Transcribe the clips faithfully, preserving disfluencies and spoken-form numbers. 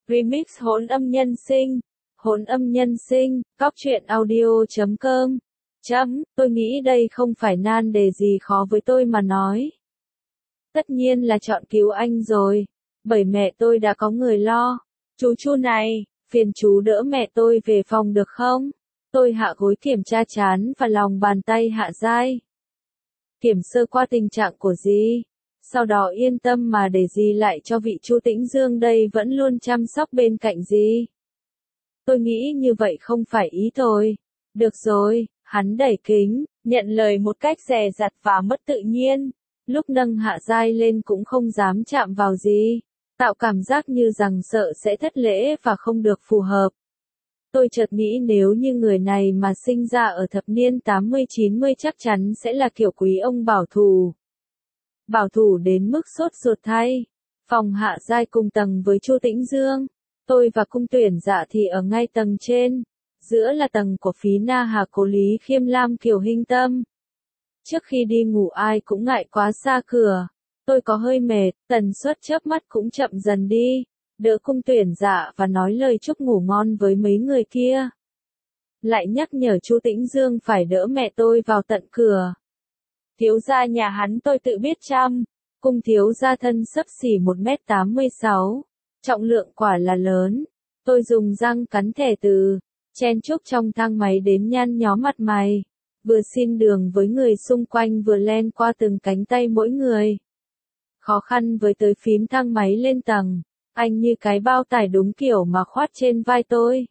Remix hỗn âm nhân sinh. Hỗn âm nhân sinh, góc truyện audio chấm com. Chấm, tôi nghĩ đây không phải nan đề gì khó với tôi mà nói. Tất nhiên là chọn cứu anh rồi, bởi mẹ tôi đã có người lo. Chú Chu này, phiền chú đỡ mẹ tôi về phòng được không? Tôi hạ gối kiểm tra trán và lòng bàn tay Hạ Giai. Kiểm sơ qua tình trạng của dì. Sau đó yên tâm mà để dì lại cho vị Chu Tĩnh Dương đây vẫn luôn chăm sóc bên cạnh dì. Tôi nghĩ như vậy không phải ý tôi. Được rồi, hắn đẩy kính, nhận lời một cách dè dặt và mất tự nhiên. Lúc nâng Hạ Giai lên cũng không dám chạm vào dì, tạo cảm giác như rằng sợ sẽ thất lễ và không được phù hợp. Tôi chợt nghĩ nếu như người này mà sinh ra ở thập niên tám mươi chín mươi chắc chắn sẽ là kiểu quý ông bảo thủ. Bảo thủ đến mức sốt ruột thay. Phòng Hạ Giai cùng tầng với Chu Tĩnh Dương. Tôi và cung tuyển dạ thì ở ngay tầng trên. Giữa là tầng của Phí Na Hà Cố Lý Khiêm Lam Kiều Hinh Tâm. Trước khi đi ngủ ai cũng ngại quá xa cửa. Tôi có hơi mệt, tần suất chớp mắt cũng chậm dần đi. Đỡ cung tuyển dạ và nói lời chúc ngủ ngon với mấy người kia. Lại nhắc nhở Chu Tĩnh Dương phải đỡ mẹ tôi vào tận cửa. Thiếu gia nhà hắn tôi tự biết chăm. Cung thiếu gia thân xấp xỉ một mét tám mươi sáu. Trọng lượng quả là lớn. Tôi dùng răng cắn thẻ từ. Chen chúc trong thang máy đến nhăn nhó mặt mày. Vừa xin đường với người xung quanh vừa len qua từng cánh tay mỗi người. Khó khăn với tới phím thang máy lên tầng. Anh như cái bao tải đúng kiểu mà khoát trên vai tôi.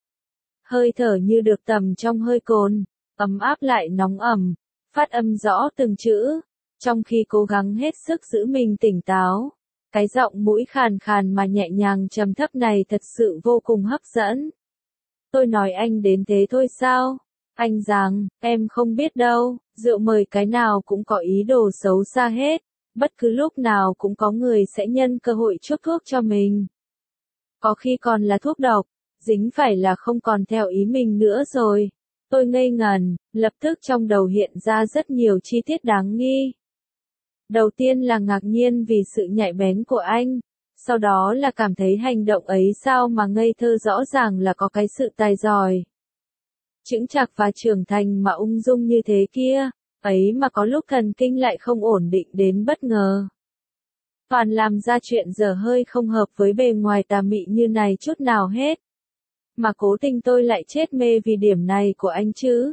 Hơi thở như được tầm trong hơi cồn. Ấm áp lại nóng ẩm. Phát âm rõ từng chữ. Trong khi cố gắng hết sức giữ mình tỉnh táo. Cái giọng mũi khàn khàn mà nhẹ nhàng trầm thấp này thật sự vô cùng hấp dẫn. Tôi nói anh đến thế thôi sao? Anh rằng, em không biết đâu, rượu mời cái nào cũng có ý đồ xấu xa hết. Bất cứ lúc nào cũng có người sẽ nhân cơ hội chuốc thuốc cho mình. Có khi còn là thuốc độc, dính phải là không còn theo ý mình nữa rồi. Tôi ngây ngần, lập tức trong đầu hiện ra rất nhiều chi tiết đáng nghi. Đầu tiên là ngạc nhiên vì sự nhạy bén của anh, sau đó là cảm thấy hành động ấy sao mà ngây thơ rõ ràng là có cái sự tài giỏi. Chững chạc và trưởng thành mà ung dung như thế kia, ấy mà có lúc thần kinh lại không ổn định đến bất ngờ. Toàn làm ra chuyện dở hơi không hợp với bề ngoài tà mị như này chút nào hết. Mà cố tình tôi lại chết mê vì điểm này của anh chứ.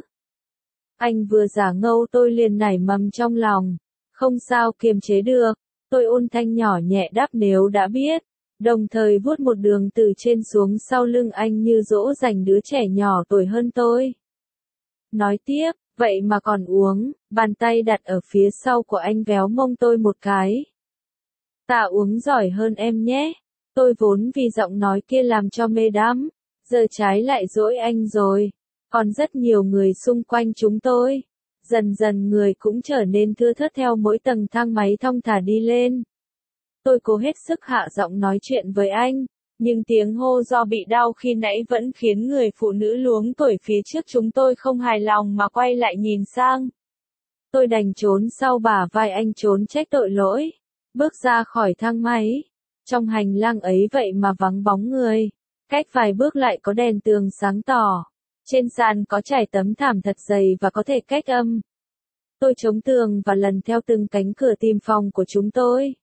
Anh vừa giả ngâu tôi liền nảy mầm trong lòng. Không sao kiềm chế được, tôi ôn thanh nhỏ nhẹ đáp nếu đã biết, đồng thời vuốt một đường từ trên xuống sau lưng anh như dỗ dành đứa trẻ nhỏ tuổi hơn tôi. Nói tiếp, vậy mà còn uống, bàn tay đặt ở phía sau của anh véo mông tôi một cái. Ta uống giỏi hơn em nhé, tôi vốn vì giọng nói kia làm cho mê đắm, giờ trái lại dỗi anh rồi, còn rất nhiều người xung quanh chúng tôi. Dần dần người cũng trở nên thưa thớt theo mỗi tầng thang máy thong thả đi lên. Tôi cố hết sức hạ giọng nói chuyện với anh, nhưng tiếng hô do bị đau khi nãy vẫn khiến người phụ nữ luống tuổi phía trước chúng tôi không hài lòng mà quay lại nhìn sang. Tôi đành trốn sau bả vai anh trốn trách tội lỗi, bước ra khỏi thang máy. Trong hành lang ấy vậy mà vắng bóng người, cách vài bước lại có đèn tường sáng tỏ. Trên sàn có trải tấm thảm thật dày và có thể cách âm. Tôi chống tường và lần theo từng cánh cửa tìm phòng của chúng tôi.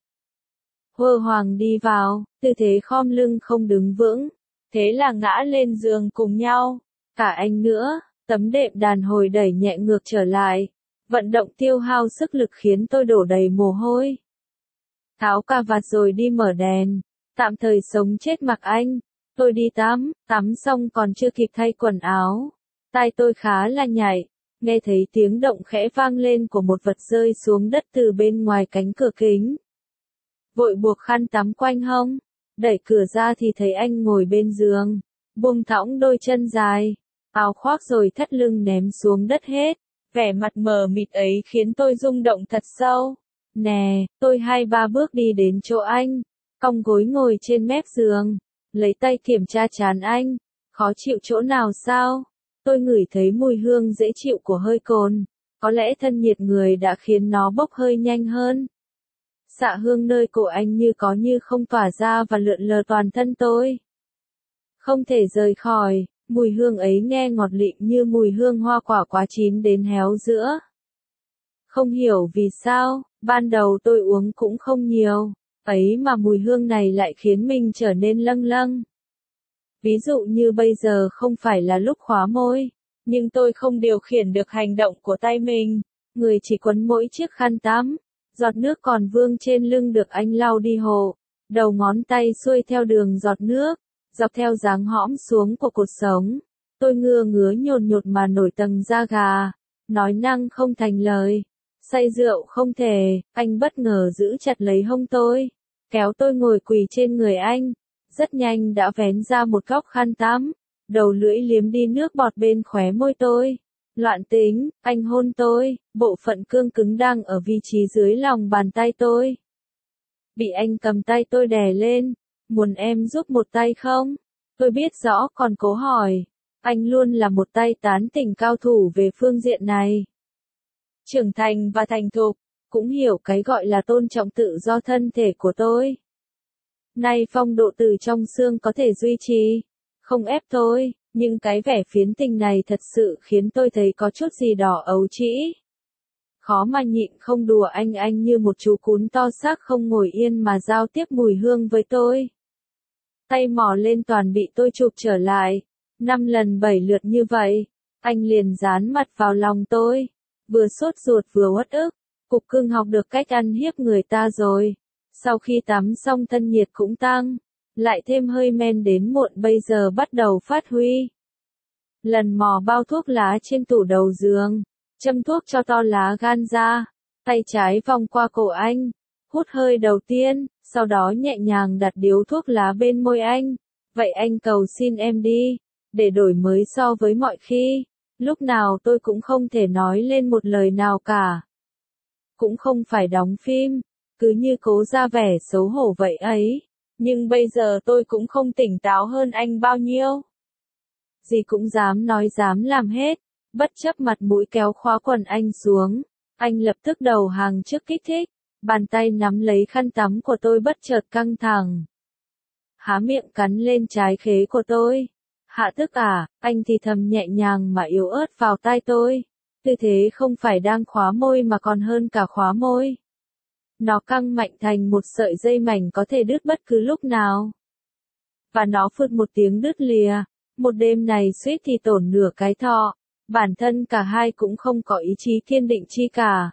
Hơ hoàng đi vào, tư thế khom lưng không đứng vững. Thế là ngã lên giường cùng nhau. Cả anh nữa, tấm đệm đàn hồi đẩy nhẹ ngược trở lại. Vận động tiêu hao sức lực khiến tôi đổ đầy mồ hôi. Tháo cà vạt rồi đi mở đèn. Tạm thời sống chết mặc anh. Tôi đi tắm, tắm xong còn chưa kịp thay quần áo. Tai tôi khá là nhạy, nghe thấy tiếng động khẽ vang lên của một vật rơi xuống đất từ bên ngoài cánh cửa kính. Vội buộc khăn tắm quanh hông, đẩy cửa ra thì thấy anh ngồi bên giường, buông thõng đôi chân dài, áo khoác rồi thắt lưng ném xuống đất hết. Vẻ mặt mờ mịt ấy khiến tôi rung động thật sâu. Nè, tôi hai ba bước đi đến chỗ anh, cong gối ngồi trên mép giường. Lấy tay kiểm tra trán anh, khó chịu chỗ nào sao? Tôi ngửi thấy mùi hương dễ chịu của hơi cồn, có lẽ thân nhiệt người đã khiến nó bốc hơi nhanh hơn. Xạ hương nơi cổ anh như có như không tỏa ra và lượn lờ toàn thân tôi. không thể rời khỏi, mùi hương ấy nghe ngọt lịm như mùi hương hoa quả quá chín đến héo giữa. Không hiểu vì sao, ban đầu tôi uống cũng không nhiều, ấy mà mùi hương này lại khiến mình trở nên lâng lâng. Ví dụ như bây giờ không phải là lúc khóa môi, nhưng tôi không điều khiển được hành động của tay mình, người chỉ quấn mỗi chiếc khăn tắm, giọt nước còn vương trên lưng được anh lau đi hộ, đầu ngón tay xuôi theo đường giọt nước, dọc theo dáng hõm xuống của cột sống. Tôi ngưa ngứa nhồn nhột mà nổi tầng da gà, nói năng không thành lời, say rượu không thể, anh bất ngờ giữ chặt lấy hông tôi, kéo tôi ngồi quỳ trên người anh, rất nhanh đã vén ra một góc khăn tắm, đầu lưỡi liếm đi nước bọt bên khóe môi tôi. Loạn tính, anh hôn tôi, bộ phận cương cứng đang ở vị trí dưới lòng bàn tay tôi. Bị anh cầm tay tôi đè lên, muốn em giúp một tay không? Tôi biết rõ còn cố hỏi, anh luôn là một tay tán tỉnh cao thủ về phương diện này. Trưởng thành và thành thục, cũng hiểu cái gọi là tôn trọng tự do thân thể của tôi. Nay phong độ từ trong xương có thể duy trì, không ép tôi, nhưng cái vẻ phiến tình này thật sự khiến tôi thấy có chút gì đó ấu trĩ. Khó mà nhịn không đùa anh anh như một chú cún to xác không ngồi yên mà giao tiếp mùi hương với tôi. Tay mò lên toàn bị tôi chụp trở lại, năm lần bảy lượt như vậy, anh liền dán mặt vào lòng tôi, vừa sốt ruột vừa uất ức, cục cưng học được cách ăn hiếp người ta rồi. Sau khi tắm xong thân nhiệt cũng tăng, lại thêm hơi men đến muộn bây giờ bắt đầu phát huy. Lần mò bao thuốc lá trên tủ đầu giường, châm thuốc cho to lá gan ra, tay trái vòng qua cổ anh, hút hơi đầu tiên, sau đó nhẹ nhàng đặt điếu thuốc lá bên môi anh. Vậy anh cầu xin em đi, để đổi mới so với mọi khi, lúc nào tôi cũng không thể nói lên một lời nào cả. Cũng không phải đóng phim, cứ như cố ra vẻ xấu hổ vậy ấy. Nhưng bây giờ tôi cũng không tỉnh táo hơn anh bao nhiêu. Gì cũng dám nói dám làm hết, bất chấp mặt mũi kéo khóa quần anh xuống. Anh lập tức đầu hàng trước kích thích, bàn tay nắm lấy khăn tắm của tôi bất chợt căng thẳng. Há miệng cắn lên trái khế của tôi. Hạ tức à, anh thì thầm nhẹ nhàng mà yếu ớt vào tai tôi. Tư thế không phải đang khóa môi mà còn hơn cả khóa môi. Nó căng mạnh thành một sợi dây mảnh có thể đứt bất cứ lúc nào. Và nó phụt một tiếng đứt lìa. Một đêm này suýt thì tổn nửa cái thọ. Bản thân cả hai cũng không có ý chí kiên định chi cả.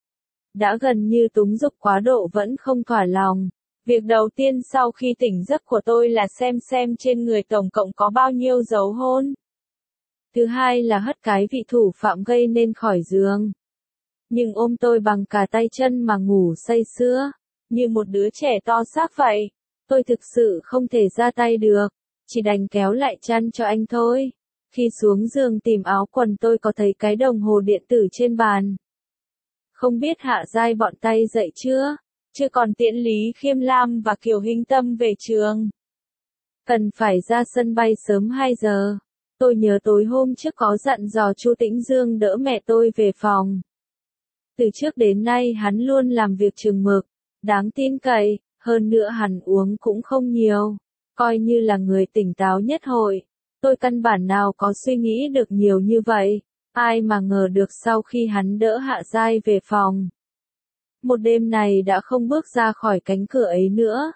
Đã gần như túng dục quá độ vẫn không thỏa lòng. Việc đầu tiên sau khi tỉnh giấc của tôi là xem xem trên người tổng cộng có bao nhiêu dấu hôn. Thứ hai là hất cái vị thủ phạm gây nên khỏi giường. Nhưng ôm tôi bằng cả tay chân mà ngủ say sưa, như một đứa trẻ to xác vậy. Tôi thực sự không thể ra tay được, chỉ đành kéo lại chăn cho anh thôi. Khi xuống giường tìm áo quần tôi có thấy cái đồng hồ điện tử trên bàn. Không biết Hạ Giai bọn tay dậy chưa? Chưa còn tiễn Lý Khiêm Lam và Kiều Hinh Tâm về trường. Cần phải ra sân bay sớm hai giờ. Tôi nhớ tối hôm trước có dặn dò Chu Tĩnh Dương đỡ mẹ tôi về phòng. Từ trước đến nay hắn luôn làm việc chừng mực, đáng tin cậy, hơn nữa hắn uống cũng không nhiều, coi như là người tỉnh táo nhất hội. Tôi căn bản nào có suy nghĩ được nhiều như vậy, ai mà ngờ được sau khi hắn đỡ Hạ Giai về phòng. Một đêm này đã không bước ra khỏi cánh cửa ấy nữa.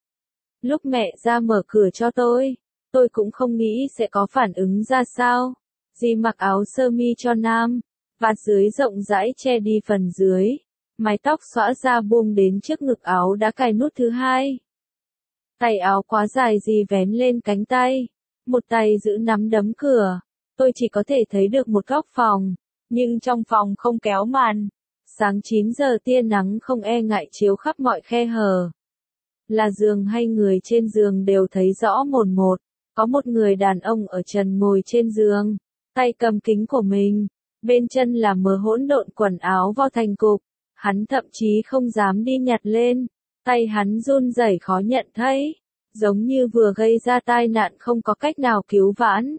Lúc mẹ ra mở cửa cho tôi, tôi cũng không nghĩ sẽ có phản ứng ra sao. Dì mặc áo sơ mi cho nam, vạt dưới rộng rãi che đi phần dưới, mái tóc xõa ra buông đến trước ngực áo đã cài nút thứ hai. Tay áo quá dài dì vén lên cánh tay, một tay giữ nắm đấm cửa. Tôi chỉ có thể thấy được một góc phòng, nhưng trong phòng không kéo màn. Sáng chín giờ tia nắng không e ngại chiếu khắp mọi khe hở. Là giường hay người trên giường đều thấy rõ mồn một. Có một người đàn ông ở trần ngồi trên giường, tay cầm kính của mình, bên chân là mớ hỗn độn quần áo vo thành cục. Hắn thậm chí không dám đi nhặt lên, tay hắn run rẩy khó nhận thấy, giống như vừa gây ra tai nạn không có cách nào cứu vãn.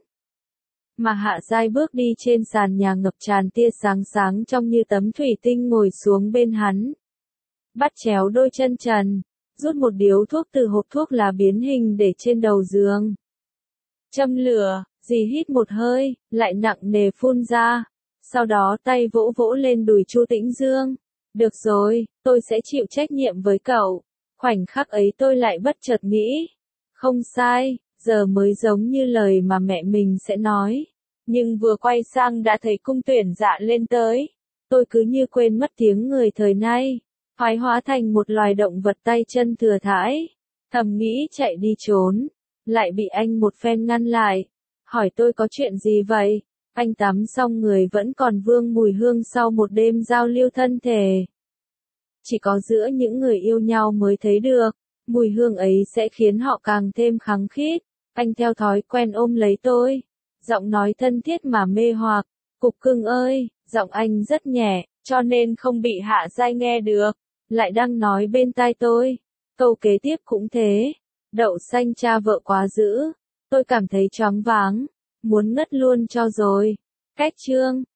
Mà Hạ Giai bước đi trên sàn nhà ngập tràn tia sáng sáng trong như tấm thủy tinh ngồi xuống bên hắn. Bắt chéo đôi chân trần, rút một điếu thuốc từ hộp thuốc lá biến hình để trên đầu giường. Châm lửa, dì hít một hơi, lại nặng nề phun ra. Sau đó tay vỗ vỗ lên đùi Chu Tĩnh Dương. Được rồi, tôi sẽ chịu trách nhiệm với cậu. Khoảnh khắc ấy tôi lại bất chợt nghĩ. Không sai, giờ mới giống như lời mà mẹ mình sẽ nói. Nhưng vừa quay sang đã thấy cung tuyển dạ lên tới. Tôi cứ như quên mất tiếng người thời nay. Thoái hóa thành một loài động vật tay chân thừa thãi. Thầm nghĩ chạy đi trốn. Lại bị anh một phen ngăn lại. Hỏi tôi có chuyện gì vậy? Anh tắm xong người vẫn còn vương mùi hương sau một đêm giao lưu thân thể. Chỉ có giữa những người yêu nhau mới thấy được. Mùi hương ấy sẽ khiến họ càng thêm khăng khít. Anh theo thói quen ôm lấy tôi. Giọng nói thân thiết mà mê hoặc. Cục cưng ơi, giọng anh rất nhẹ, cho nên không bị Hạ Giai nghe được. Lại đang nói bên tai tôi. Câu kế tiếp cũng thế. Đậu xanh cha vợ quá dữ. Tôi cảm thấy choáng váng. Muốn ngất luôn cho rồi. Cách chương.